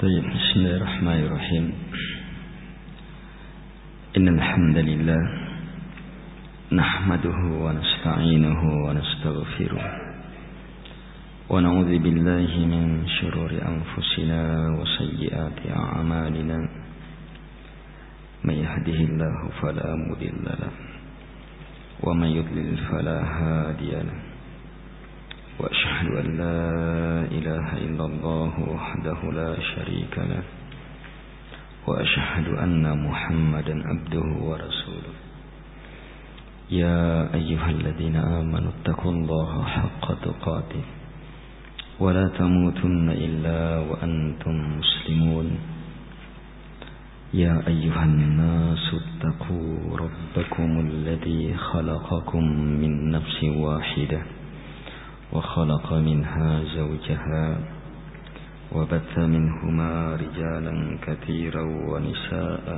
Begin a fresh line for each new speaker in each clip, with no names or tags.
طيب بسم الله الرحمن الرحيم إن الحمد لله نحمده ونستعينه ونستغفره ونعوذ بالله من شرور أنفسنا وسيئات أعمالنا من يهده الله فلا مضل له ومن يضلل فلا هادي له وأشهد أن لا إله إلا الله وحده لا شريك له وأشهد أن محمدا عبده ورسوله يا أيها الذين آمنوا اتقوا الله حق تقاته ولا تموتن إلا وأنتم مسلمون يا أيها الناس اتقوا ربكم الذي خلقكم من نفس واحدة وخلق منها زوجها وبث منهما رجالا كثيرا ونساء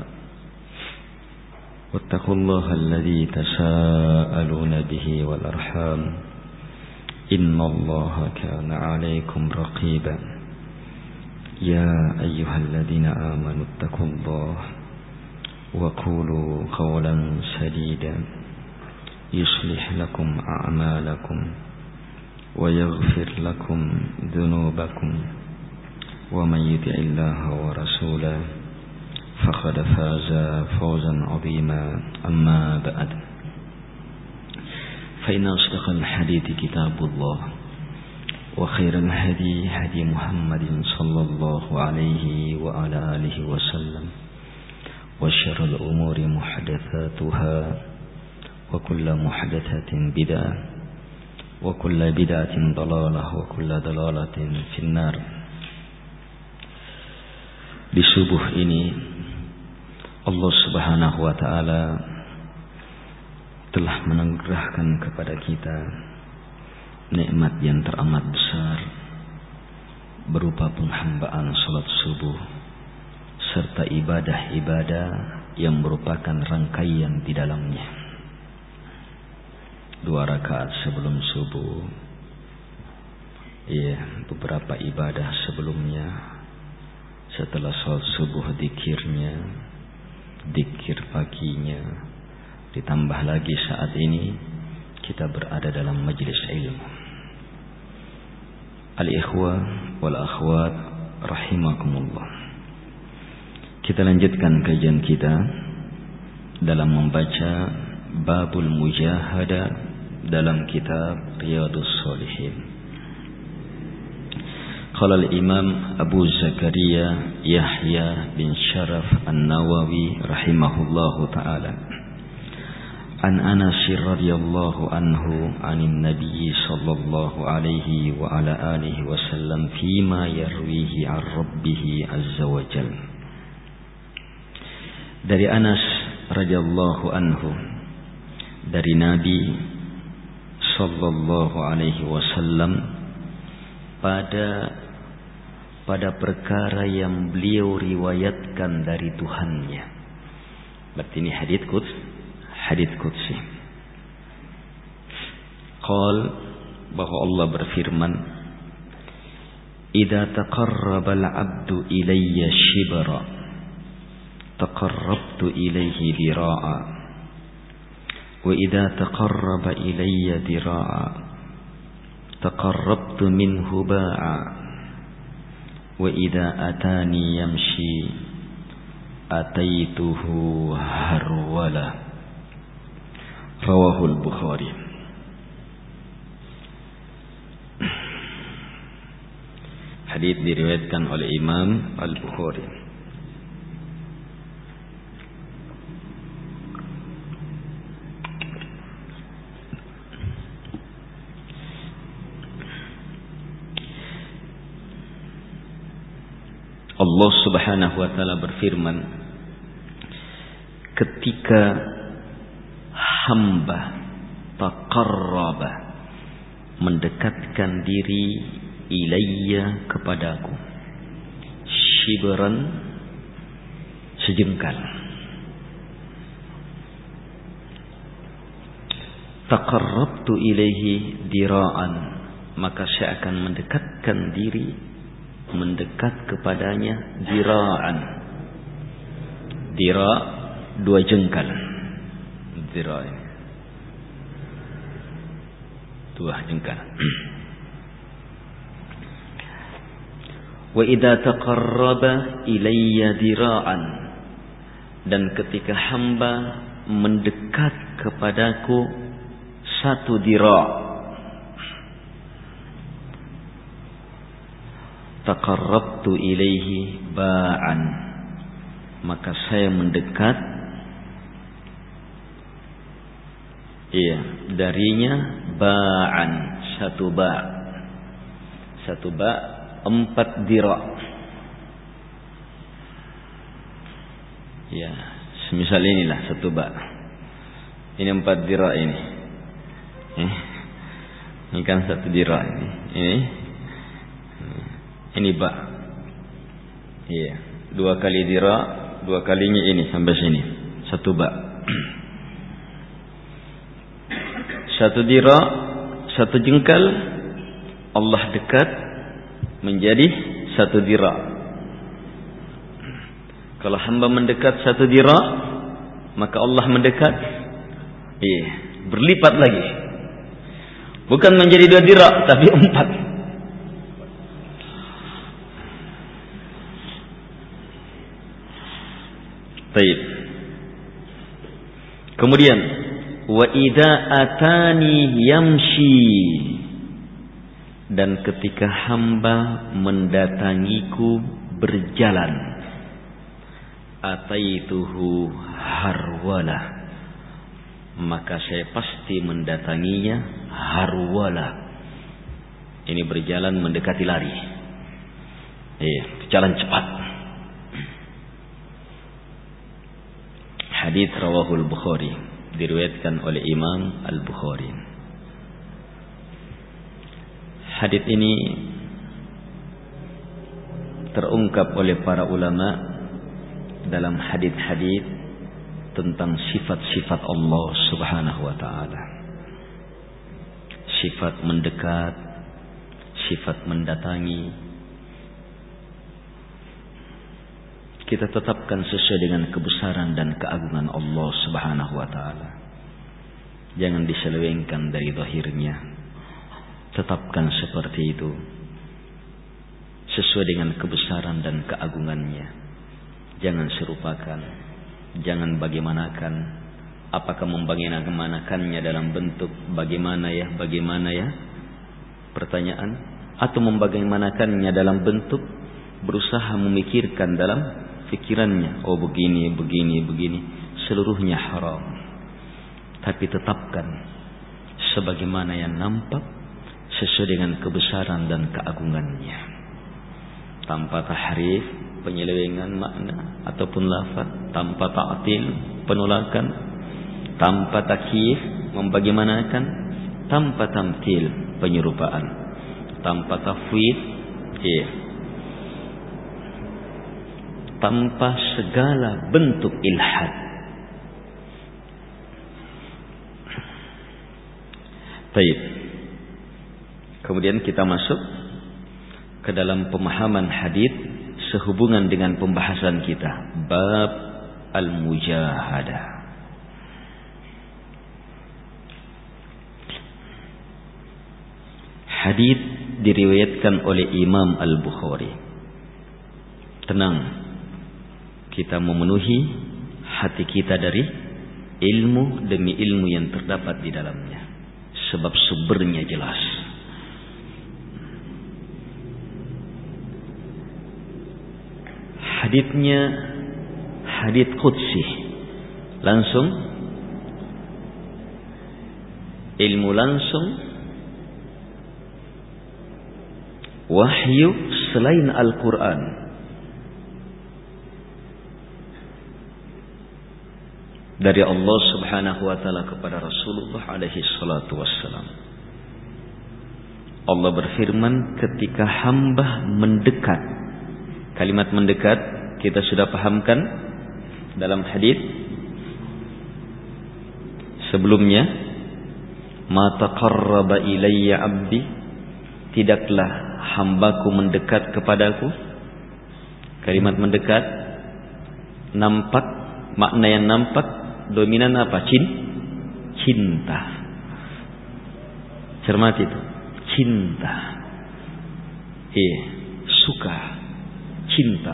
واتقوا الله الذي تساءلون به والأرحام إن الله كان عليكم رقيبا يا أيها الذين آمنوا اتقوا الله وقولوا قولا سديدا يصلح لكم أعمالكم ويغفر لكم ذنوبكم ومن يطع الله ورسوله فقد فاز فوزا عظيما أما بعد فإن أصدق الحديث كتاب الله وخير الهدي هدي محمد صلى الله عليه وعلى آله وسلم وشر الأمور محدثاتها وكل محدثة بدعة وكل بدعة ضلالة وكل ضلالة في النار. Di subuh ini Allah Subhanahu wa taala telah menganugerahkan kepada kita nikmat yang teramat besar berupa penghambaan salat subuh serta ibadah-ibadah yang merupakan rangkaian di dalamnya. 2 rakaat sebelum subuh, beberapa ibadah sebelumnya, setelah salat subuh zikirnya, zikir paginya, ditambah lagi saat ini kita berada dalam majlis ilmu. Al-ikhwah wal akhwat rahimakumullah. Kita lanjutkan kajian kita dalam membaca babul mujahada dalam kitab Riyadhus Shalihin. Qala al-Imam Abu Zakaria Yahya bin Sharaf An-Nawawi rahimahullahu ta'ala an Anas radhiyallahu anhu anin Nabi sallallahu alaihi wa ala alihi wasallam fima yarwihi an Rabbih azza wa jalla. Dari Anas radhiyallahu anhu dari Nabi sallallahu alaihi wasallam pada perkara yang beliau riwayatkan dari Tuhannya. Berarti ini hadits qudsi. Qal, bahwa Allah berfirman, "Idza taqarraba al-'abdu ilayya shibra, taqarrabtu ilayhi dira'a. وإذا تقرب إلي ذراعا تقربت منه باعا وإذا أتاني يمشي أتيته هرولا." رواه البخاري. Hadits diriwayatkan oleh Imam Al-Bukhari. Allah Subhanahu wa taala berfirman, ketika hamba taqarraba, mendekatkan diri, ilayya, kepadaku, shibran, sejengkal, taqarrabtu ilaihi dira'an, maka saya akan mendekatkan diri mendekat kepadanya dira'an. Dira' 2 jengkal. Dira' ini 2 jengkal. Wa idza taqarraba ilayya dira'an, dan ketika hamba mendekat kepadaku 1 dira', taqarrabtu ilaihi ba'an, maka saya mendekat darinya ba'an, 1 ba'. 1 ba' 4 dira'. Ya, semisal inilah 1 ba'. Ini 4 dira' ini. Ini kan 1 dira' ini. Ini ba'. Iya, 2 kali dira', 2 kalinya ini sampai sini. 1 ba'. 1 dira', 1 jengkal, Allah dekat menjadi 1 dira'. Kalau hamba mendekat 1 dira', maka Allah mendekat berlipat lagi. Bukan menjadi 2 dira', tapi 4. Baik. Kemudian wa idza atani yamshi, dan ketika hamba mendatangiku berjalan, ataituhu harwala, maka saya pasti mendatanginya harwala. Ini berjalan mendekati lari. Jalan cepat. Hadits rawahul Bukhari, diriwayatkan oleh Imam Al-Bukhari. Hadits ini terungkap oleh para ulama dalam hadits-hadits tentang sifat-sifat Allah Subhanahu wa taala. Sifat mendekat, sifat mendatangi. Kita tetapkan sesuai dengan kebesaran dan keagungan Allah Subhanahu wa taala. Jangan diselewengkan dari zahirnya. Tetapkan seperti itu, sesuai dengan kebesaran dan keagungannya. Jangan serupakan, jangan bagaimanakan. Apakah membagaimanakannya dalam bentuk bagaimana ya pertanyaan, atau membagaimanakannya dalam bentuk berusaha memikirkan dalam pikirannya, begini, seluruhnya haram. Tapi tetapkan sebagaimana yang nampak, sesuai dengan kebesaran dan keagungannya, tanpa tahrif, penyelewengan makna ataupun lafaz, tanpa ta'til, penolakan, tanpa takyif, membagaimanakan, tanpa tamthil, penyerupaan, tanpa tafwid, tanpa segala bentuk ilhad. Baik. Kemudian kita masuk ke dalam pemahaman hadis sehubungan dengan pembahasan kita, bab al-mujahadah. Hadis diriwayatkan oleh Imam Al-Bukhari. Tenang, kita memenuhi hati kita dari ilmu demi ilmu yang terdapat di dalamnya, sebab sumbernya jelas. Haditsnya hadits qudsi, langsung, ilmu langsung, wahyu selain Al-Quran. Dari Allah Subhanahu wa ta'ala kepada Rasulullah alaihi salatu wassalam. Allah berfirman ketika hamba mendekat. Kalimat mendekat kita sudah pahamkan dalam hadis sebelumnya. Ma taqarraba ilayya 'abdi, tidaklah hambaku mendekat kepadaku. Kalimat mendekat nampak, makna yang nampak dominan apa? Cinta. Cermati itu, cinta. Suka, cinta.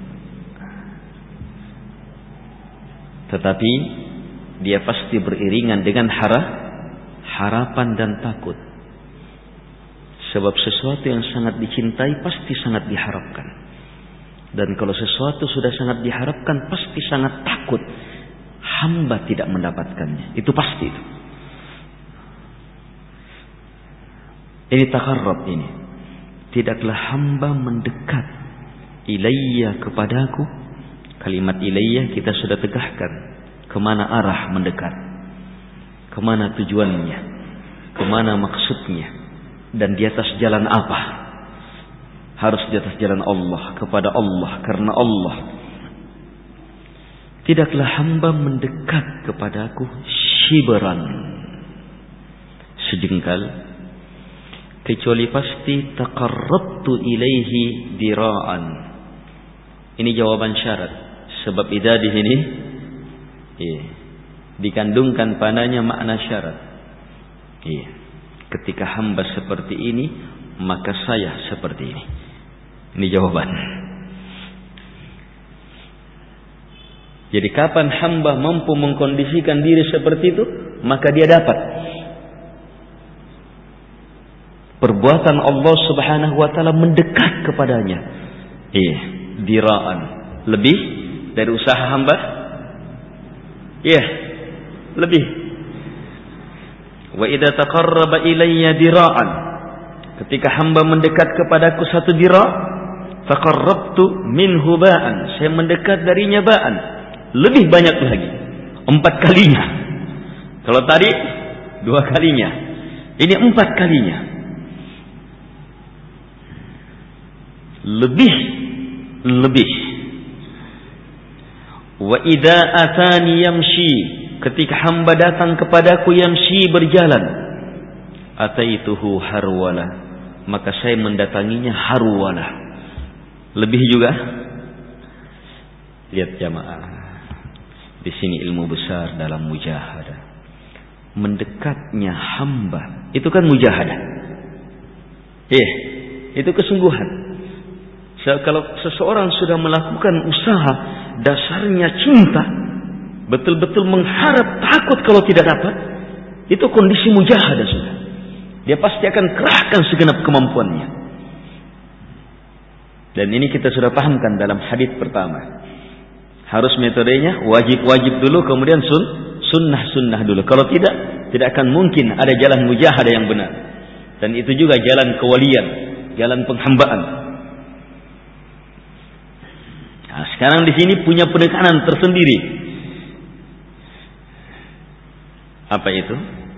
Tetapi dia pasti beriringan dengan harapan dan takut. Sebab sesuatu yang sangat dicintai pasti sangat diharapkan. Dan kalau sesuatu sudah sangat diharapkan pasti sangat takut hamba tidak mendapatkannya. Itu pasti itu. Ini takarrub ini. Tidaklah hamba mendekat ilayya kepadaku. Kalimat ilayya kita sudah tegakkan. Kemana arah mendekat? Kemana tujuannya? Kemana maksudnya? Dan di atas jalan apa? Harus di atas jalan Allah, kepada Allah, karena Allah. Tidaklah hamba mendekat kepadaku shibran, sejengkal, kecuali pasti taqarrabtu ilaihi dira'an. Ini jawaban syarat. Sebab idza di sini dikandungkan padanya makna syarat. Ketika hamba seperti ini, maka saya seperti ini. Ini jawaban. Jadi kapan hamba mampu mengkondisikan diri seperti itu, maka dia dapat perbuatan Allah Subhanahu wa taala mendekat kepadanya. Diraan, lebih dari usaha hamba. Lebih. Wa idza taqarraba ilayya dira'an, ketika hamba mendekat kepadaku satu dira', taqarrabtu minhu ba'an, saya mendekat darinya ba'an, lebih banyak lagi, 4 kalinya. Kalau tadi 2 kalinya, ini 4 kalinya. Lebih. Wa idza atani yamshi, ketika hamba datang kepadaku yamshi berjalan, ataituhu harwala, maka saya mendatanginya harwala. Lebih juga. Lihat jamaah, di sini ilmu besar dalam mujahadah. Mendekatnya hamba itu kan mujahadah. Itu kesungguhan. Kalau seseorang sudah melakukan usaha, dasarnya cinta, betul-betul mengharap, takut kalau tidak dapat, itu kondisi mujahadah sudah. Dia pasti akan kerahkan segenap kemampuannya. Dan ini kita sudah pahamkan dalam hadis pertama. Harus metodenya wajib-wajib dulu, kemudian sunnah-sunnah dulu. Kalau tidak akan mungkin ada jalan mujahadah yang benar. Dan itu juga jalan kewalian, jalan penghambaan. Nah, sekarang di sini punya penekanan tersendiri. Apa itu?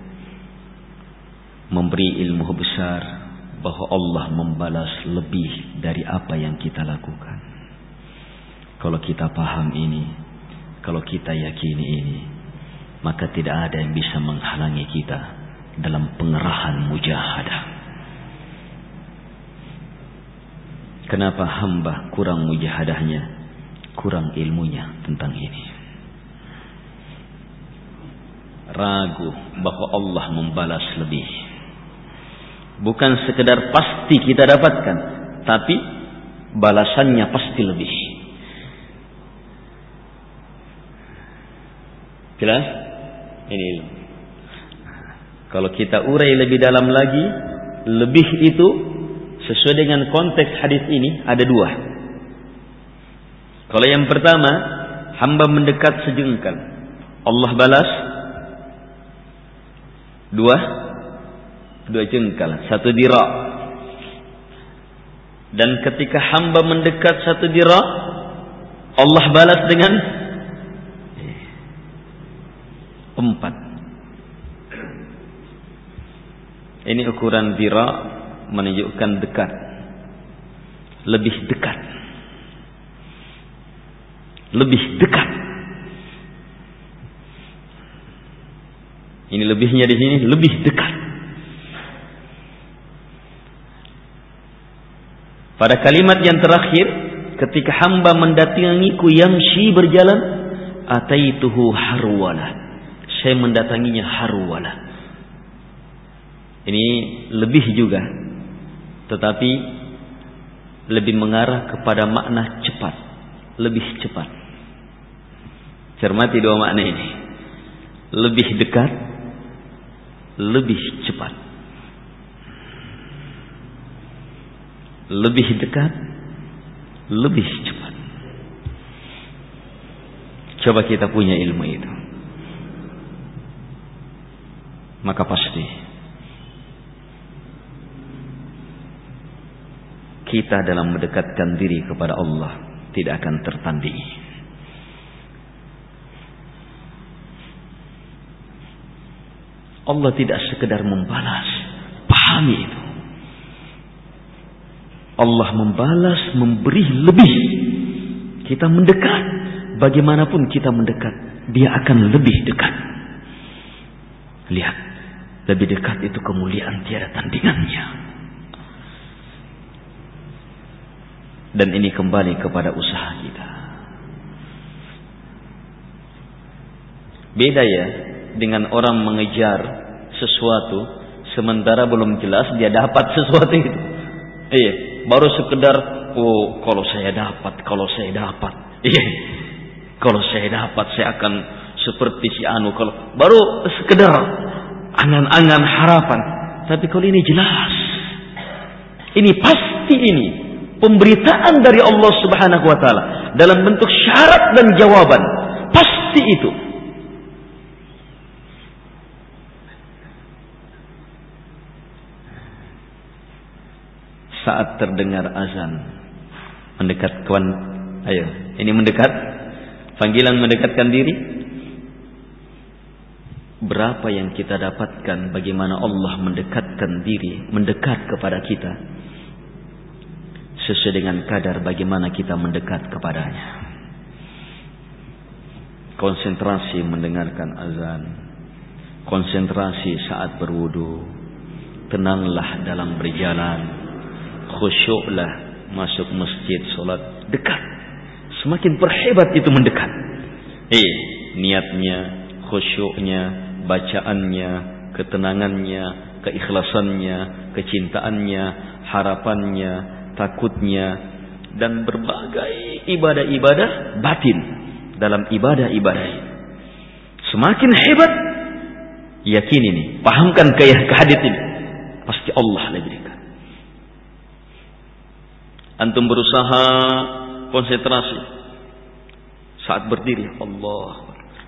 Memberi ilmu besar bahwa Allah membalas lebih dari apa yang kita lakukan. Kalau kita paham ini, kalau kita yakini ini, maka tidak ada yang bisa menghalangi kita dalam pengerahan mujahadah. Kenapa hamba kurang mujahadahnya? Kurang ilmunya tentang ini. Ragu bahwa Allah membalas lebih. Bukan sekedar pasti kita dapatkan, tapi balasannya pasti lebih. Jelas? Ini ilmu. Kalau kita urai lebih dalam lagi, lebih itu sesuai dengan konteks hadis ini ada 2. Kalau yang pertama, hamba mendekat sejengkal, Allah balas 2 jengkal, 1 dira'. Dan ketika hamba mendekat 1 dira', Allah balas dengan 4. Ini ukuran dira' menunjukkan dekat, lebih dekat. Lebih dekat. Ini lebihnya di sini, lebih dekat. Pada kalimat yang terakhir, ketika hamba mendatangiku yamshi berjalan, ataituhu harwala. Saya mendatanginya harwala. Ini lebih juga, tetapi lebih mengarah kepada makna cepat, lebih cepat. Cermati dua makna ini. Lebih dekat, lebih cepat. Lebih dekat, lebih cepat. Coba kita punya ilmu itu, maka pasti kita dalam mendekatkan diri kepada Allah tidak akan tertandingi. Allah tidak sekedar membalas, pahami itu. Allah membalas, memberi lebih. Kita mendekat, bagaimanapun kita mendekat, Dia akan lebih dekat. Lihat, lebih dekat itu kemuliaan tiada tandingannya. Dan ini kembali kepada usaha kita. Beda ya dengan orang mengejar sesuatu sementara belum jelas dia dapat sesuatu itu. Baru sekedar kalau saya dapat. Kalau saya dapat saya akan seperti si anu. Kalau baru sekedar angan-angan harapan. Tapi kalau ini jelas, ini pasti ini pemberitaan dari Allah Subhanahu wa taala dalam bentuk syarat dan jawaban. Pasti itu. Saat terdengar azan, mendekat kawan, ayo, ini mendekat, panggilan mendekatkan diri. Berapa yang kita dapatkan, bagaimana Allah mendekatkan diri, mendekat kepada kita, sesuai dengan kadar bagaimana kita mendekat kepadanya. Konsentrasi mendengarkan azan, konsentrasi saat berwudu, tenanglah dalam berjalan, khusyuklah masuk masjid, solat, dekat. Semakin perhebat itu mendekat. Niatnya, khusyuknya, bacaannya, ketenangannya, keikhlasannya, kecintaannya, harapannya, takutnya, dan berbagai ibadah-ibadah batin dalam ibadah-ibadah. Semakin hebat, yakin ini, pahamkan ke hadits ini, pasti Allah lebih dekat. Antum berusaha konsentrasi saat berdiri, Allah.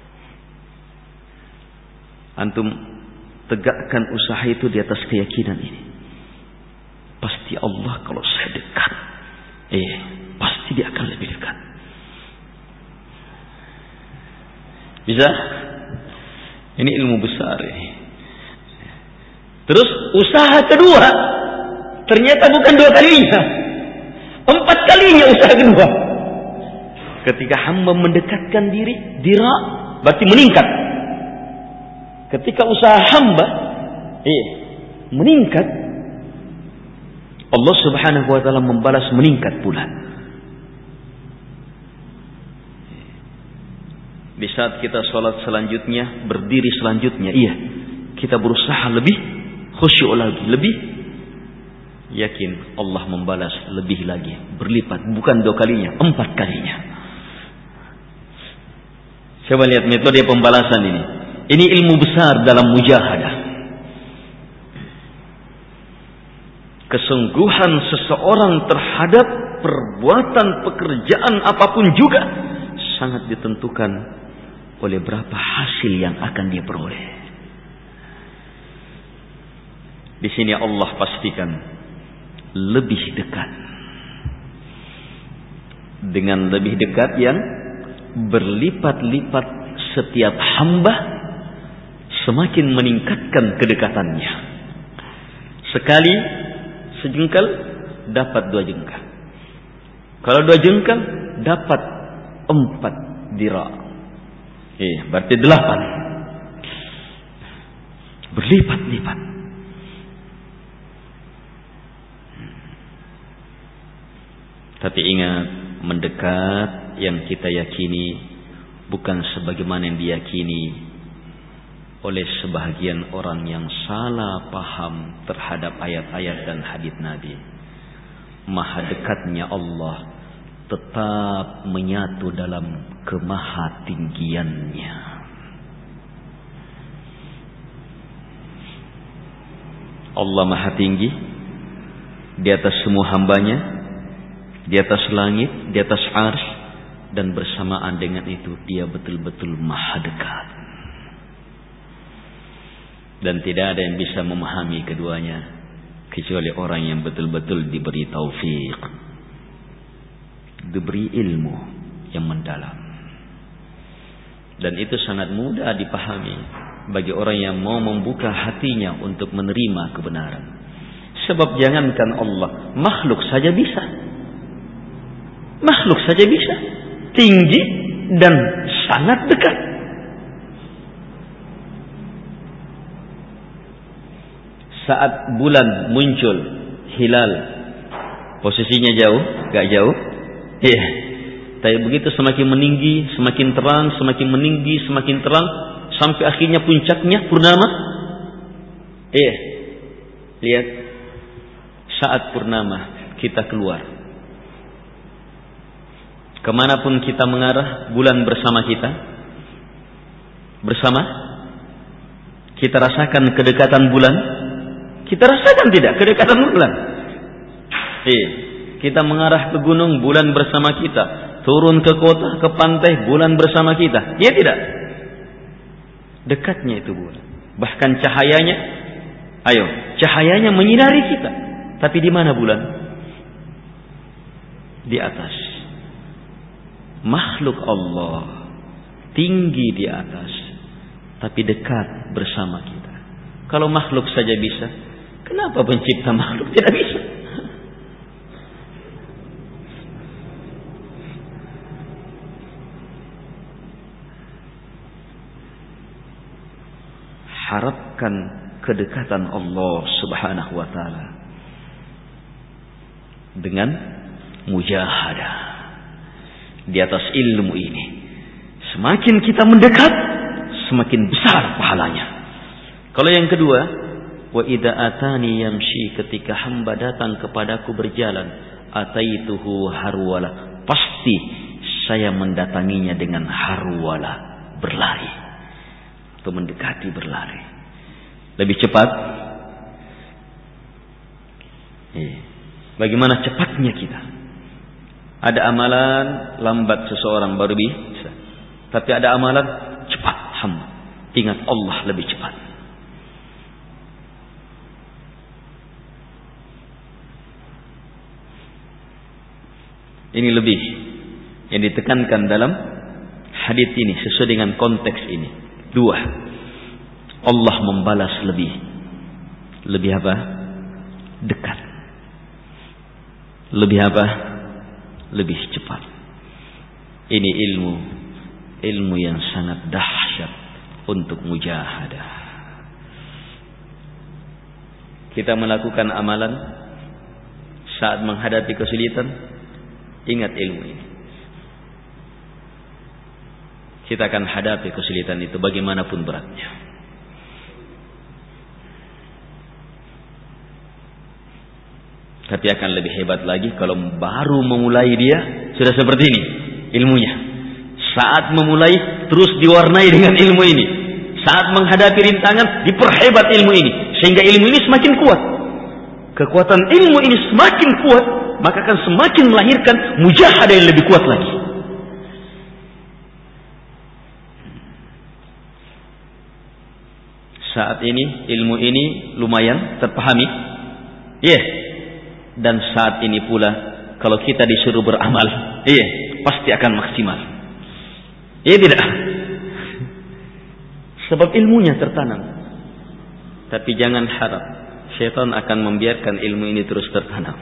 Antum tegakkan usaha itu di atas keyakinan ini. Pasti Allah kalau saya dekat, pasti Dia akan lebih dekat. Bisa? Ini ilmu besar ini. Terus usaha kedua, ternyata bukan 2 kalinya, 4 kalinya usaha kedua. Ketika hamba mendekatkan diri, dira berarti meningkat. Ketika usaha hamba meningkat, Allah Subhanahu wa taala membalas meningkat pula. Di saat kita sholat selanjutnya, berdiri selanjutnya, kita berusaha lebih khusyuk lagi, lebih yakin Allah membalas lebih lagi, berlipat, bukan 2 kalinya, 4 kalinya. Coba lihat metode pembalasan ini. Ini ilmu besar dalam mujahadah. Kesungguhan seseorang terhadap perbuatan pekerjaan apapun juga sangat ditentukan oleh berapa hasil yang akan dia peroleh. Di sini Allah pastikan lebih dekat. Dengan lebih dekat yang berlipat-lipat, setiap hamba semakin meningkatkan kedekatannya. Sekali sejengkal dapat 2 jengkal. Kalau 2 jengkal dapat 4 dira. Berarti 8. Berlipat-lipat. Tapi ingat, mendekat yang kita yakini bukan sebagaimana yang diyakini oleh sebahagian orang yang salah paham terhadap ayat-ayat dan hadits Nabi. Maha dekatnya Allah tetap menyatu dalam kemahatinggiannya. Allah maha tinggi di atas semua hambanya, di atas langit, di atas arsy, dan bersamaan dengan itu dia betul-betul maha dekat. Dan tidak ada yang bisa memahami keduanya kecuali orang yang betul-betul diberi taufik, diberi ilmu yang mendalam. Dan itu sangat mudah dipahami bagi orang yang mau membuka hatinya untuk menerima kebenaran. Sebab jangankan Allah, makhluk saja bisa. Makhluk saja bisa tinggi dan sangat dekat. Saat bulan muncul, hilal, posisinya jauh, gak jauh? Iya. Tapi begitu semakin meninggi, semakin terang, semakin meninggi, semakin terang, sampai akhirnya puncaknya purnama. Iya. Lihat, saat purnama kita keluar. Kemanapun kita mengarah, bulan bersama kita. Bersama. Kita rasakan kedekatan bulan. Kita rasakan tidak kedekatan bulan? Kita mengarah ke gunung, bulan bersama kita. Turun ke kota, ke pantai, bulan bersama kita. Iya tidak? Dekatnya itu bulan. Bahkan cahayanya, cahayanya menyinari kita. Tapi di mana bulan? Di atas. Makhluk Allah tinggi di atas, tapi dekat bersama kita. Kalau makhluk saja bisa, kenapa pencipta makhluk tidak bisa? Harapkan kedekatan Allah Subhanahu wa taala dengan mujahadah di atas ilmu ini. Semakin kita mendekat, semakin besar pahalanya. Kalau yang kedua, wa idza atani yamshi, ketika hamba datang kepadaku berjalan, ataituhu harwala, pasti saya mendatanginya dengan harwala, berlari. Atau mendekati, berlari. Lebih cepat. Bagaimana cepatnya kita? Ada amalan lambat seseorang baru bisa. Tapi ada amalan cepat hamba. Ingat Allah lebih cepat. Ini lebih yang ditekankan dalam hadits ini sesuai dengan konteks ini. Dua, Allah membalas lebih. Lebih apa? Dekat. Lebih apa? Lebih cepat. Ini ilmu yang sangat dahsyat untuk mujahadah. Kita melakukan amalan saat menghadapi kesulitan, ingat ilmu ini. Kita akan hadapi kesulitan itu bagaimanapun beratnya. Tapi akan lebih hebat lagi kalau baru memulai dia sudah seperti ini ilmunya. Saat memulai terus diwarnai dengan ilmu ini. Saat menghadapi rintangan diperhebat ilmu ini sehingga ilmu ini semakin kuat. Kekuatan ilmu ini semakin kuat, maka akan semakin melahirkan mujahadah yang lebih kuat lagi. Saat ini ilmu ini lumayan terpahami. Dan saat ini pula kalau kita disuruh beramal, pasti akan maksimal. Tidak. Sebab ilmunya tertanam. Tapi jangan harap syaitan akan membiarkan ilmu ini terus tertanam.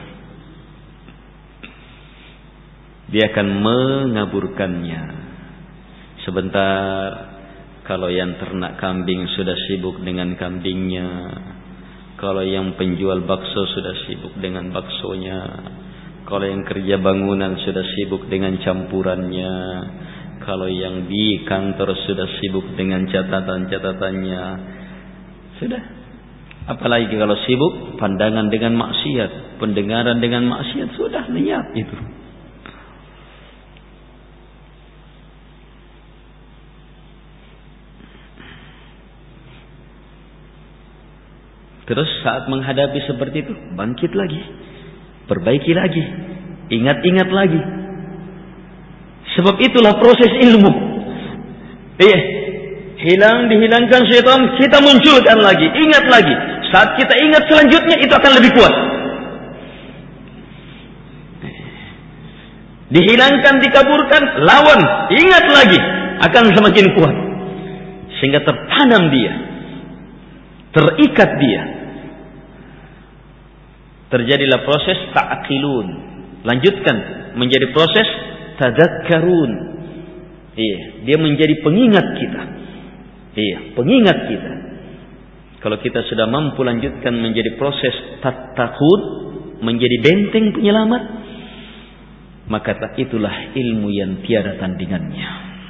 Dia akan mengaburkannya. Sebentar, kalau yang ternak kambing sudah sibuk dengan kambingnya, kalau yang penjual bakso sudah sibuk dengan baksonya, Kalau yang kerja bangunan sudah sibuk dengan campurannya. Kalau yang di kantor sudah sibuk dengan catatan-catatannya. Sudah. Apalagi kalau sibuk pandangan dengan maksiat, pendengaran dengan maksiat, sudah lenyap itu. Terus saat menghadapi seperti itu, bangkit lagi, perbaiki lagi, ingat-ingat lagi. Sebab itulah proses ilmu. Dihilangkan syaitan, kita munculkan lagi, ingat lagi. Saat kita ingat selanjutnya, itu akan lebih kuat. Dihilangkan, dikaburkan, lawan, ingat lagi, akan semakin kuat. Sehingga tertanam dia, terikat dia. Terjadilah proses ta'qilun. Lanjutkan menjadi proses tadakkarun. Dia menjadi pengingat kita. Pengingat kita. Kalau kita sudah mampu lanjutkan menjadi proses tattaqun, menjadi benteng penyelamat, maka itulah ilmu yang tiada tandingannya.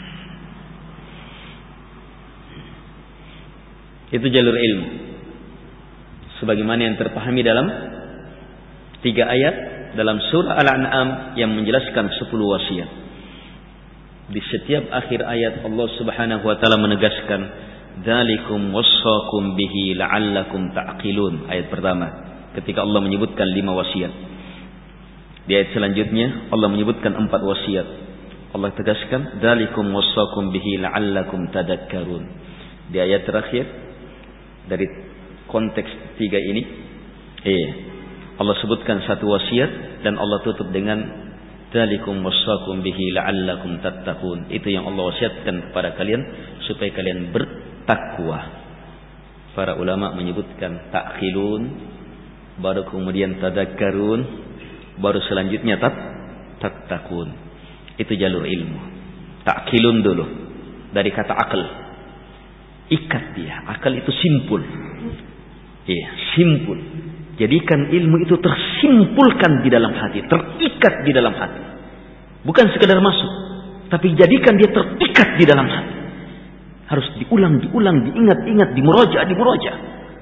Itu jalur ilmu. Sebagaimana yang terpahami dalam 3 ayat dalam surah Al-An'am yang menjelaskan 10 wasiat. Di setiap akhir ayat Allah Subhanahu wa taala menegaskan, "Dzalikum wassakum bihi la'allakum ta'qilun." Ayat pertama, ketika Allah menyebutkan 5 wasiat. Di ayat selanjutnya Allah menyebutkan 4 wasiat. Allah tegaskan, "Dzalikum wassakum bihi la'allakum tadakkarun." Di ayat terakhir dari konteks 3 ini, Allah sebutkan 1 wasiat dan Allah tutup dengan dzalikum wassakum bihi la'allakum tattaqun. Itu yang Allah wasiatkan kepada kalian supaya kalian bertakwa. Para ulama menyebutkan ta'qilun, baru kemudian tadakkarun, baru selanjutnya tattaqun. Itu jalur ilmu. Ta'qilun dulu dari kata akal. Ikat dia. Akal itu simpul. Simpul. Jadikan ilmu itu tersimpulkan di dalam hati, terikat di dalam hati. Bukan sekedar masuk, tapi jadikan dia terikat di dalam hati. Harus diulang, diingat-ingat, dimuroja'.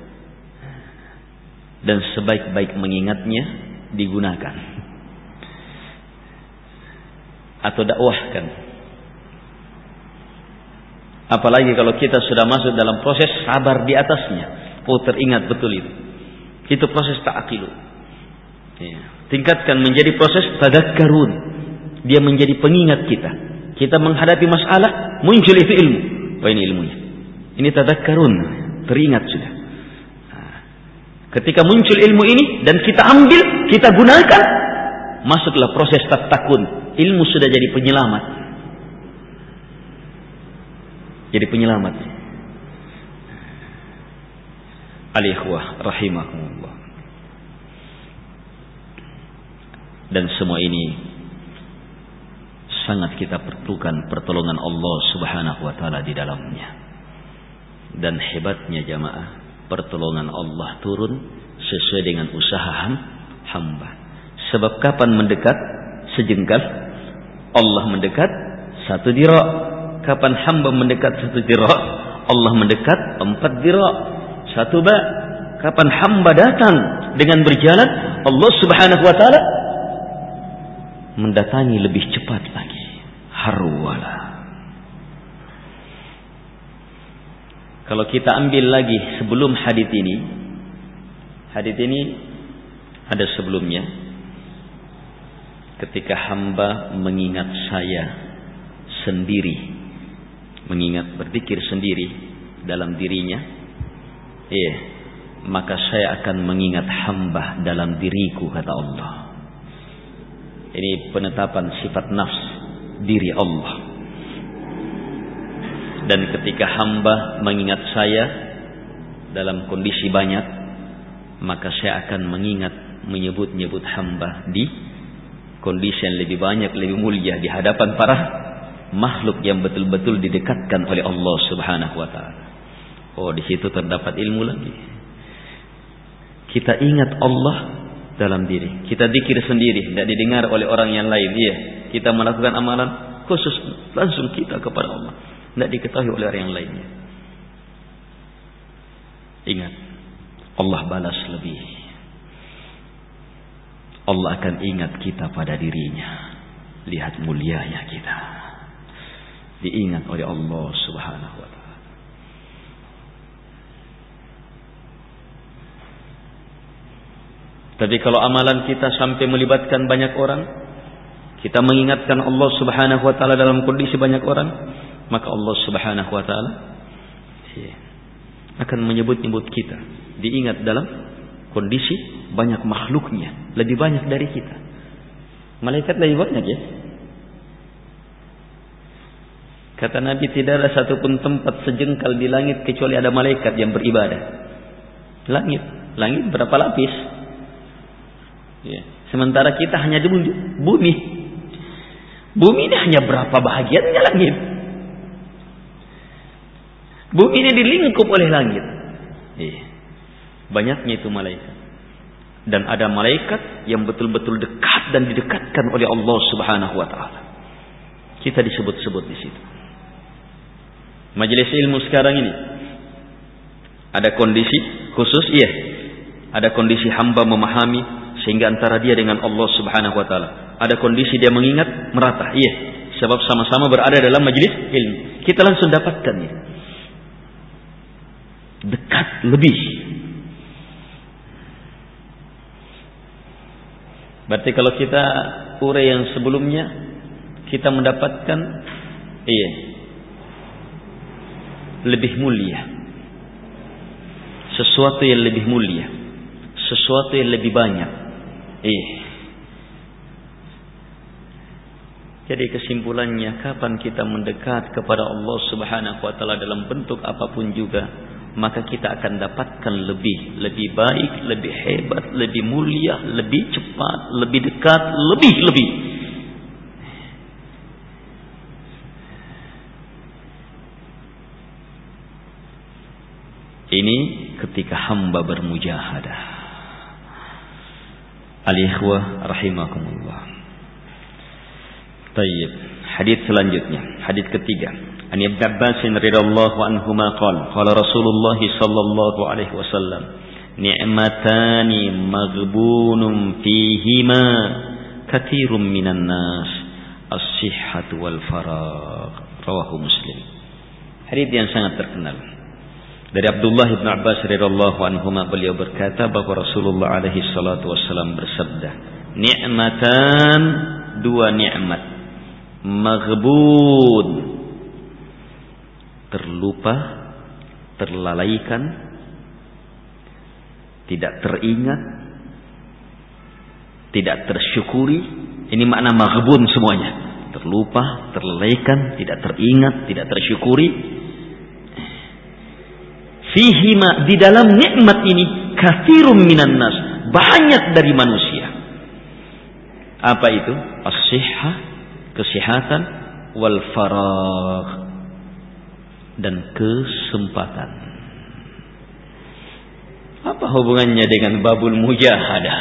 Dan sebaik-baik mengingatnya digunakan. Atau dakwahkan. Apalagi kalau kita sudah masuk dalam proses sabar di atasnya. Teringat betul itu. Itu proses ta'qilu. Tingkatkan menjadi proses tadakkarun. Dia menjadi pengingat kita. Kita menghadapi masalah, muncul itu ilmu. Ini ilmunya. Ini tadakkarun. Teringat sudah. Ketika muncul ilmu ini dan kita ambil, kita gunakan, masuklah proses tattaqun. Ilmu sudah jadi penyelamat. Jadi penyelamat. Al-ikhwah rahimahumullah. Dan semua ini sangat kita perlukan pertolongan Allah Subhanahu wa taala di dalamnya. Dan hebatnya jamaah, pertolongan Allah turun sesuai dengan usaha hamba. Sebab kapan mendekat sejengkal, Allah mendekat 1 dira'. Kapan hamba mendekat 1 dira', Allah mendekat 4 dira'. 1 ba'. Kapan hamba datang dengan berjalan, Allah Subhanahu wa taala mendatangi lebih cepat lagi. Harwala. Kalau kita ambil lagi sebelum hadits ini ada sebelumnya. Ketika hamba mengingat saya sendiri, berpikir sendiri dalam dirinya, maka saya akan mengingat hamba dalam diriku, kata Allah. Ini penetapan sifat nafs diri Allah. Dan ketika hamba mengingat saya dalam kondisi banyak, maka saya akan menyebut-nyebut hamba di kondisi yang lebih banyak, lebih mulia di hadapan para makhluk yang betul-betul didekatkan oleh Allah Subhanahu wa taala. Di situ terdapat ilmu lagi. Kita ingat Allah dalam diri. Kita zikir sendiri, tidak didengar oleh orang yang lain. Iya, kita melakukan amalan khusus langsung kita kepada Allah, tidak diketahui oleh orang yang lainnya. Ingat, Allah balas lebih. Allah akan ingat kita pada dirinya. Lihat mulianya kita, diingat oleh Allah Subhanahu wa ta'ala. Tapi kalau amalan kita sampai melibatkan banyak orang, kita mengingatkan Allah Subhanahu wa ta'ala dalam kondisi banyak orang, maka Allah Subhanahu wa ta'ala akan menyebut-nyebut kita, diingat dalam kondisi banyak makhluknya, lebih banyak dari kita. Malaikat lebih banyak ya. Kata Nabi, tidak ada satupun tempat sejengkal di langit kecuali ada malaikat yang beribadah. Langit berapa lapis? Ya. Sementara kita hanya di bumi. Bumi ini hanya berapa bahagiannya langit? Bumi ini dilingkup oleh langit. Ya. Banyaknya itu malaikat. Dan ada malaikat yang betul-betul dekat dan didekatkan oleh Allah Subhanahu wa ta'ala. Kita disebut-sebut di situ. Majelis ilmu sekarang ini ada kondisi khusus, iya. Ada kondisi hamba memahami sehingga antara dia dengan Allah Subhanahu wa ta'ala. Ada kondisi dia mengingat merata, iya. Sebab sama-sama berada dalam majelis ilmu. Kita langsung dapatkan ya. Dekat lebih. Berarti kalau kita urai yang sebelumnya, kita mendapatkan lebih mulia. Sesuatu yang lebih mulia, sesuatu yang lebih banyak. Jadi kesimpulannya, kapan kita mendekat kepada Allah Subhanahu wa ta'ala dalam bentuk apapun juga, maka kita akan dapatkan lebih baik, lebih hebat, lebih mulia, lebih cepat, lebih dekat, lebih. Ini ketika hamba bermujahadah. Al-ikhwah rahimakumullah. Tayyib. Hadits selanjutnya, hadits ketiga. An Ibnu Abbas radhiyallahu anhuma qala Rasulullah sallallahu alaihi wasallam, ni'matani maghbunun fihima katsirun minan nas, as-sihhatu wal faragh. Rawahu Muslim. Hadits yang sangat terkenal. Dari Abdullah bin Abbas radhiyallahu anhuma, beliau berkata bahwa Rasulullah alaihi salatu wasallam bersabda, ni'matan, dua nikmat, maghbun, terlupa, terlalaikan, tidak teringat, tidak tersyukuri. Ini makna maghbun semuanya. Terlupa, terlalaikan, tidak teringat, tidak tersyukuri. Fihima, di dalam nikmat ini, katsirun minan nas, banyak dari manusia. Apa itu? As-sihhah, kesehatan, wal faragh, dan kesempatan. Apa hubungannya dengan babul mujahadah?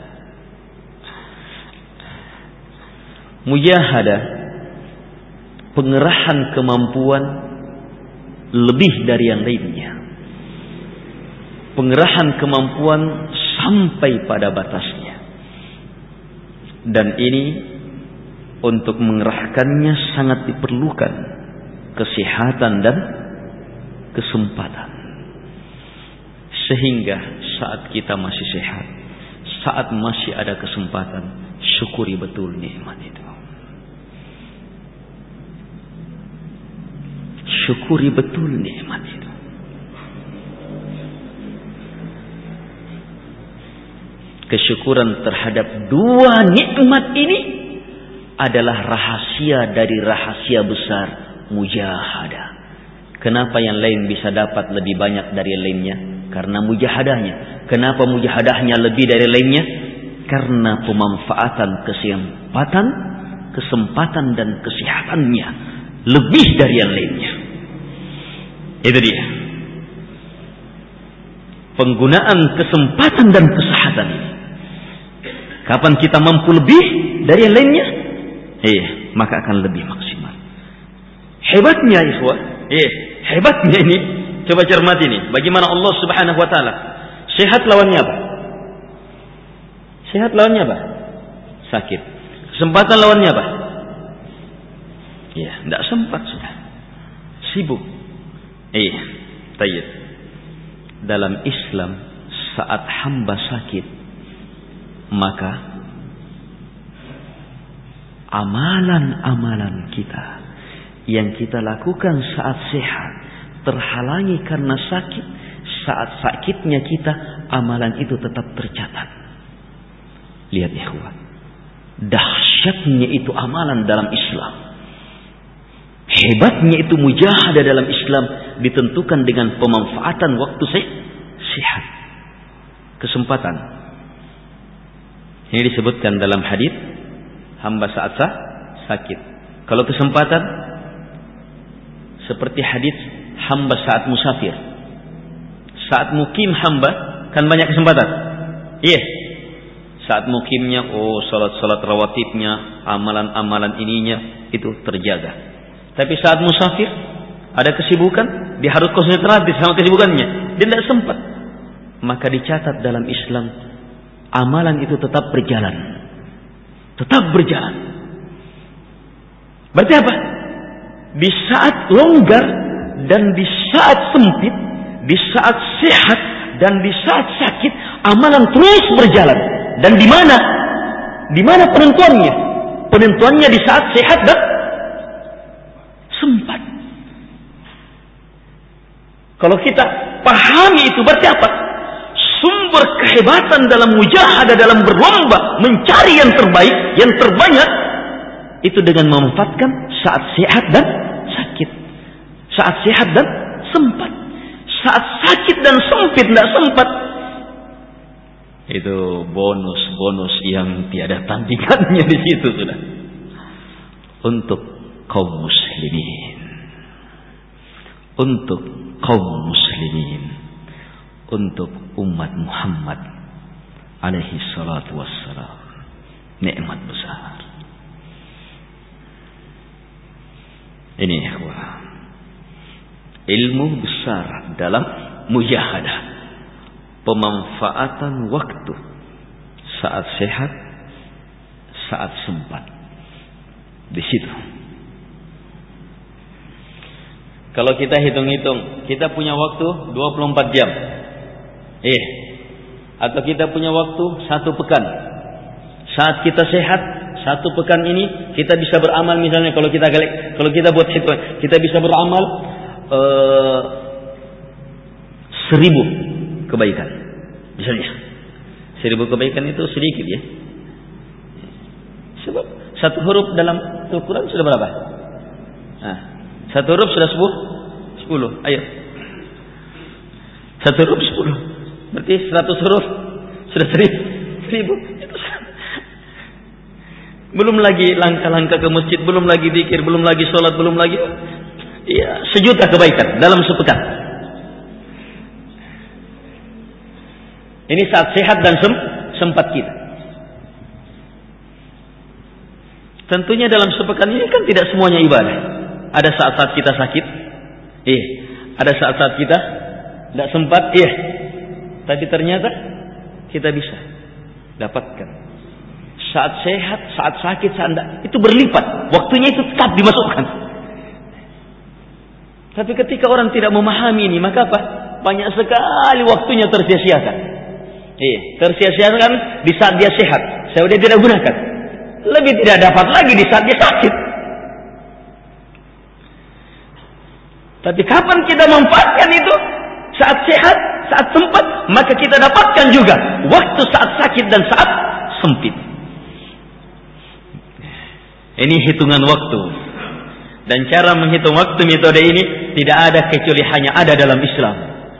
Mujahadah, pengerahan kemampuan lebih dari yang lainnya. Pengerahan kemampuan sampai pada batasnya. Dan ini untuk mengerahkannya sangat diperlukan kesehatan dan kesempatan. Sehingga saat kita masih sehat, saat masih ada kesempatan, syukuri betul nikmat itu. Syukuri betul nikmat itu. Kesyukuran terhadap dua nikmat ini adalah rahasia dari rahasia besar mujahadah. Kenapa yang lain bisa dapat lebih banyak dari yang lainnya? Karena mujahadahnya. Kenapa mujahadahnya lebih dari lainnya? Karena pemanfaatan kesempatan dan kesehatannya lebih dari yang lainnya. Itu dia. Penggunaan kesempatan dan kesehatan ini. Kapan kita mampu lebih dari yang lainnya, maka akan lebih maksimal. Hebatnya ikhwah, hebatnya ini, coba cermati ini, bagaimana Allah Subhanahu wa taala. Sehat lawannya apa? Sehat lawannya apa? Sakit. Kesempatan lawannya apa? Tidak sempat sudah. Sibuk. Tayyib. Dalam Islam, saat hamba sakit, maka amalan-amalan kita yang kita lakukan saat sehat terhalangi karena sakit. Saat sakitnya kita, amalan itu tetap tercatat. Lihat ikhwan, dahsyatnya itu amalan dalam Islam. Hebatnya itu mujahadah dalam Islam ditentukan dengan pemanfaatan waktu sehat. Kesempatan. Ini disebutkan dalam hadis hamba saat sakit. Kalau kesempatan seperti hadis hamba saat musafir. Saat mukim hamba kan banyak kesempatan. Saat mukimnya, salat-salat rawatibnya, amalan-amalan ininya itu terjaga. Tapi saat musafir ada kesibukan, dia harus konsentrasi sama kesibukannya, dia tidak sempat. Maka dicatat dalam Islam, amalan itu tetap berjalan. Tetap berjalan. Berarti apa? Di saat longgar dan di saat sempit, di saat sehat dan di saat sakit, amalan terus berjalan. Dan di mana? Di mana penentuannya? Penentuannya di saat sehat dan sempat. Kalau kita pahami itu berarti apa? Sumber kehebatan dalam mujahadah, dalam berlomba mencari yang terbaik, yang terbanyak, itu dengan memanfaatkan saat sehat dan sakit. Saat sehat dan sempat. Saat sakit dan sempit, tidak sempat, itu bonus-bonus yang tiada tandingannya di situ sudah. Untuk kaum muslimin. Untuk kaum muslimin. Untuk umat Muhammad alaihi salatu wassalam. Nikmat besar. Ini ikhwah, ilmu besar dalam mujahadah, pemanfaatan waktu saat sehat, saat sempat. Di situ. Kalau kita hitung-hitung, kita punya waktu 24 jam. Atau kita punya waktu 1 pekan. Saat kita sehat, 1 pekan ini kita bisa beramal, misalnya kalau kita buat hitung, kita bisa beramal 1000 kebaikan. Misalnya 1000 kebaikan itu sedikit ya. Sebab 1 huruf dalam Al-Quran sudah berapa? 1 huruf sudah 10. Ayo. 1 huruf 10. Berarti 100 huruf sudah 1000. Belum lagi langkah-langkah ke masjid, belum lagi zikir, belum lagi sholat, belum lagi 1.000.000 kebaikan dalam sepekan. Ini saat sehat dan sempat kita. Tentunya dalam sepekan ini kan tidak semuanya ibadah. Ada saat-saat kita sakit, ada saat-saat kita tidak sempat, tapi ternyata kita bisa dapatkan. Saat sehat, saat sakit, saat tidak, itu berlipat. Waktunya itu tetap dimasukkan. Tapi ketika orang tidak memahami ini, maka apa? Banyak sekali waktunya tersia-siakan. Tersia-siakan di saat dia sehat, saya sudah tidak gunakan. Lebih tidak dapat lagi di saat dia sakit. Tapi kapan kita manfaatkan itu? Saat sehat, saat sempat, maka kita dapatkan juga waktu saat sakit dan saat sempit. Ini hitungan waktu. Dan cara menghitung waktu, metode ini tidak ada kecuali hanya ada dalam Islam.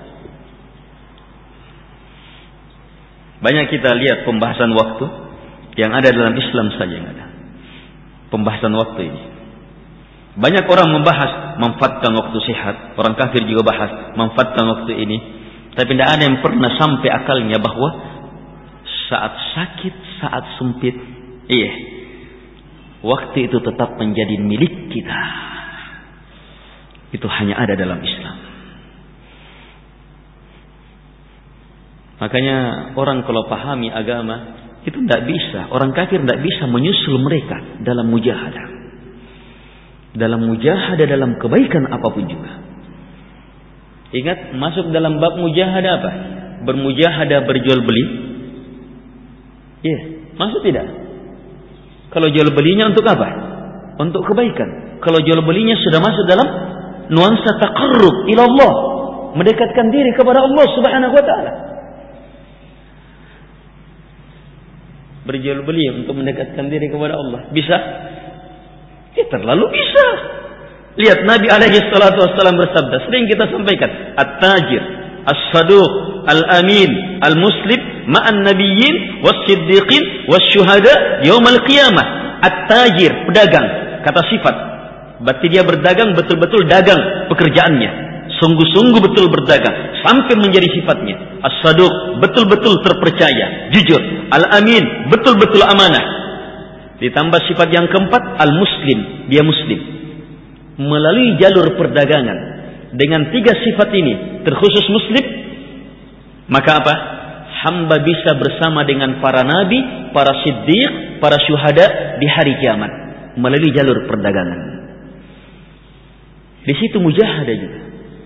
Banyak kita lihat pembahasan waktu yang ada dalam Islam saja yang ada. Pembahasan waktu ini. Banyak orang membahas manfaatkan waktu sehat. Orang kafir juga bahas manfaatkan waktu ini. Tapi tidak ada yang pernah sampai akalnya bahwa saat sakit,
saat sempit, waktu itu tetap menjadi milik kita. Itu hanya ada dalam Islam. Makanya orang kalau pahami agama itu tidak bisa, orang kafir tidak bisa menyusul mereka dalam mujahadah. Dalam mujahadah, dalam kebaikan apapun juga. Ingat, masuk dalam bab mujahadah apa? Bermujahadah, berjual beli. Masuk tidak? Kalau jual belinya untuk apa? Untuk kebaikan. Kalau jual belinya sudah masuk dalam nuansa taqarrub ila Allah, mendekatkan diri kepada Allah Subhanahu wa taala. Berjual beli untuk mendekatkan diri kepada Allah. Bisa? Terlalu bisa. Lihat Nabi alaihi salatu wassalam bersabda, sering kita sampaikan, at-tajir, as-saduq, al-amin, al-muslim, ma'an nabiyyin, was-siddiqin, was-syuhada, yaumal qiyamah. At-tajir, pedagang, kata sifat. Berarti dia berdagang, betul-betul dagang pekerjaannya. Sungguh-sungguh betul berdagang sampai menjadi sifatnya. As-saduq, betul-betul terpercaya, jujur. Al-amin, betul-betul amanah. Ditambah sifat yang keempat, al-muslim, dia muslim. Melalui jalur perdagangan dengan 3 sifat ini, terkhusus muslim, maka apa? Hamba bisa bersama dengan para nabi, para siddiq, para syuhada di hari kiamat melalui jalur perdagangan. Di situ mujahadah juga.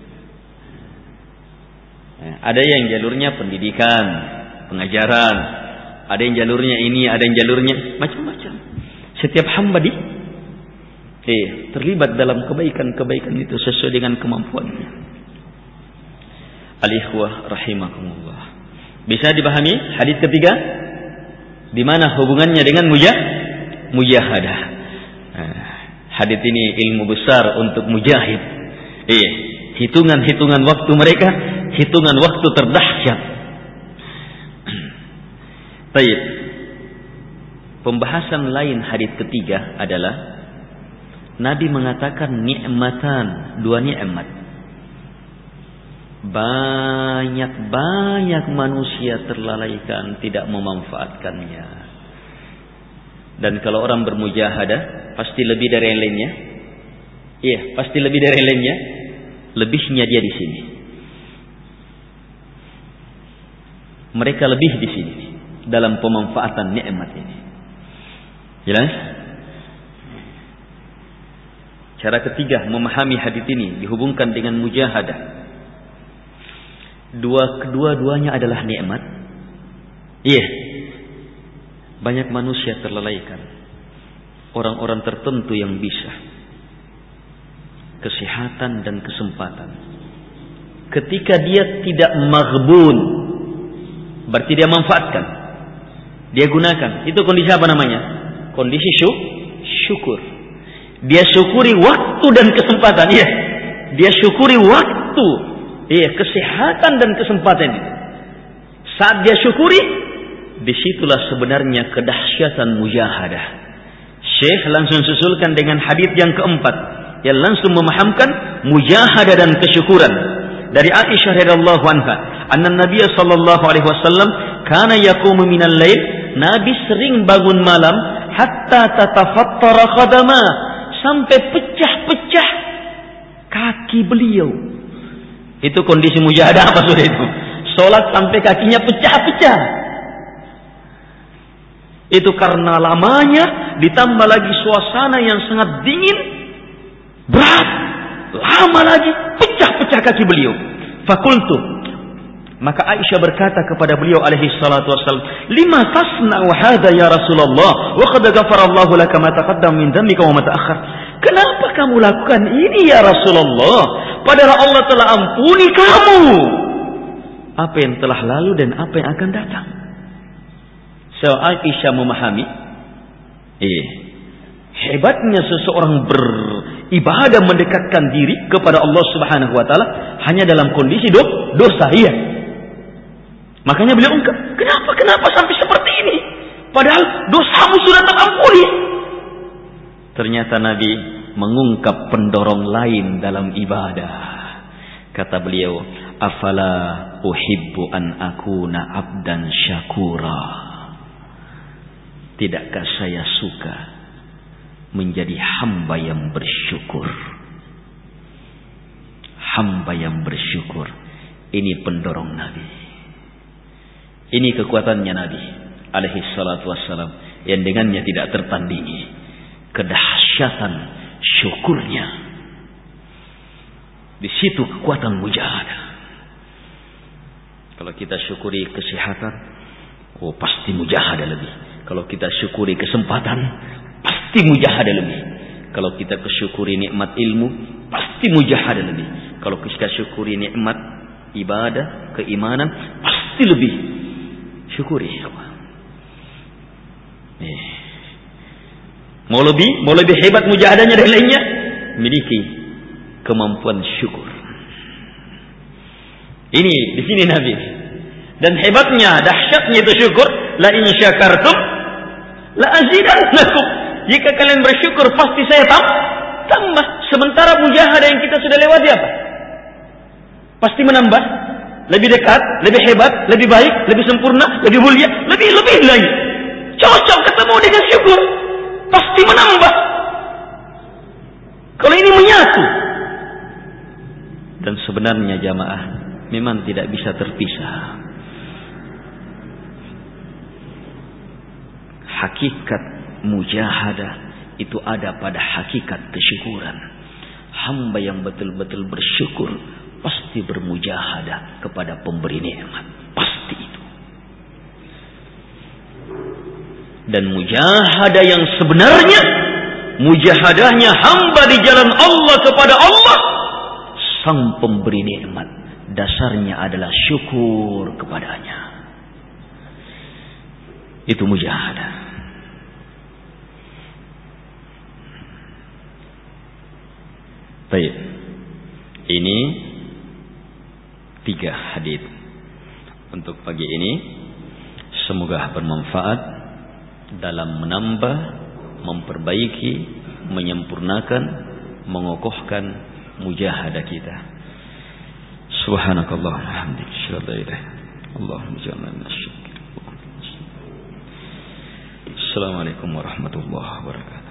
Ada yang jalurnya pendidikan, pengajaran, ada yang jalurnya ini, ada yang jalurnya macam-macam. Setiap hamba terlibat dalam kebaikan-kebaikan itu sesuai dengan kemampuannya. Al-ikhwah rahimakumullah. Bisa dipahami hadis ketiga? Di mana hubungannya dengan mujahadah? Hadis ini ilmu besar untuk mujahid. Hitungan-hitungan waktu mereka, hitungan waktu terdahsyat. Baik. Pembahasan lain hadis ketiga adalah Nabi mengatakan nikmatan, 2 nikmat. Banyak manusia terlalaikan, tidak memanfaatkannya. Dan kalau orang bermujahadah, pasti lebih dari yang lainnya. Pasti lebih dari yang lainnya. Lebihnya dia di sini. Mereka lebih di sini dalam pemanfaatan nikmat ini. Jelas? Cara ketiga memahami hadis ini dihubungkan dengan mujahadah. Kedua-duanya adalah nikmat. Banyak manusia terlalaikan. Orang-orang tertentu yang bisa. Kesehatan dan kesempatan. Ketika dia tidak maghbun, berarti dia manfaatkan. Dia gunakan. Itu kondisi apa namanya? Kondisi syukur. Dia syukuri waktu dan kesempatan. Dia syukuri waktu. Kesehatan dan kesempatan itu. Saat dia syukuri, disitulah sebenarnya kedahsyatan mujahadah. Syekh langsung susulkan dengan hadis yang keempat, yang langsung memahamkan mujahadah dan kesyukuran. Dari Aisyah radhiyallahu anha, anna Nabi sallallahu alaihi wasallam kana yaqumu minal lail, Nabi sering bangun malam hatta tatafattara qadama, sampai pecah-pecah kaki beliau. Itu kondisi mujahadah apa sudah itu? Salat sampai kakinya pecah-pecah. Itu karena lamanya, ditambah lagi suasana yang sangat dingin, berat, lama lagi, pecah-pecah kaki beliau. Fakultu, maka Aisyah berkata kepada beliau alaihi salatu wassalam, lima tasna'u hadha ya Rasulullah, wa qad ghafarallahu laka ma taqaddama min dhanbika wa ma ta'akhkhar. Kenapa kamu lakukan ini ya Rasulullah? Padahal Allah telah ampuni kamu apa yang telah lalu dan apa yang akan datang. So Aisyah memahami hebatnya seseorang beribadah mendekatkan diri kepada Allah Subhanahu wa taala hanya dalam kondisi dosa. Makanya beliau ungkap, kenapa sampai seperti ini? Padahal dosamu sudah terampuni. Ternyata Nabi mengungkap pendorong lain dalam ibadah. Kata beliau, afala uhibbu an akuna abdan syakura. Tidakkah saya suka menjadi hamba yang bersyukur? Hamba yang bersyukur. Ini pendorong Nabi. Ini kekuatannya Nabi alaihi salatu wassalam, yang dengannya tidak tertandingi kedahsyatan syukurnya. Di situ kekuatan mujahadah. Kalau kita syukuri kesehatan, pasti mujahadah lebih. Kalau kita syukuri kesempatan, pasti mujahadah lebih. Kalau kita syukuri nikmat ilmu, pasti mujahadah lebih. Kalau kita syukuri nikmat ibadah, keimanan, pasti lebih. Syukuri. Mau lebih hebat mujahadahnya dari lainnya, miliki kemampuan syukur. Ini di sini Nabi. Dan hebatnya, dahsyatnya itu syukur. La in syakartum la azidannakum. Jika kalian bersyukur pasti saya tambah. Sementara mujahadah yang kita sudah lewati apa? Pasti menambah, lebih dekat, lebih hebat, lebih baik, lebih sempurna, lebih mulia, lebih lagi. Cocok ketemu dengan syukur, pasti menambah. Kalau ini menyatu. Dan sebenarnya jamaah memang tidak bisa terpisah. Hakikat mujahadah itu ada pada hakikat kesyukuran. Hamba yang betul-betul bersyukur pasti bermujahadah kepada pemberi nikmat. Pasti itu. Dan mujahadah yang sebenarnya, mujahadahnya hamba di jalan Allah kepada Allah, sang pemberi nikmat, dasarnya adalah syukur kepadanya. Itu mujahadah. Baik. Ini 3 hadits untuk pagi ini. Semoga bermanfaat dalam menambah, memperbaiki, menyempurnakan, mengokohkan mujahadah kita. Subhanakallahumma wa bihamdika, asyhadu an la ilaha illa anta, Allahumma ij'alna minasy syakirin. Assalamualaikum warahmatullahi wabarakatuh.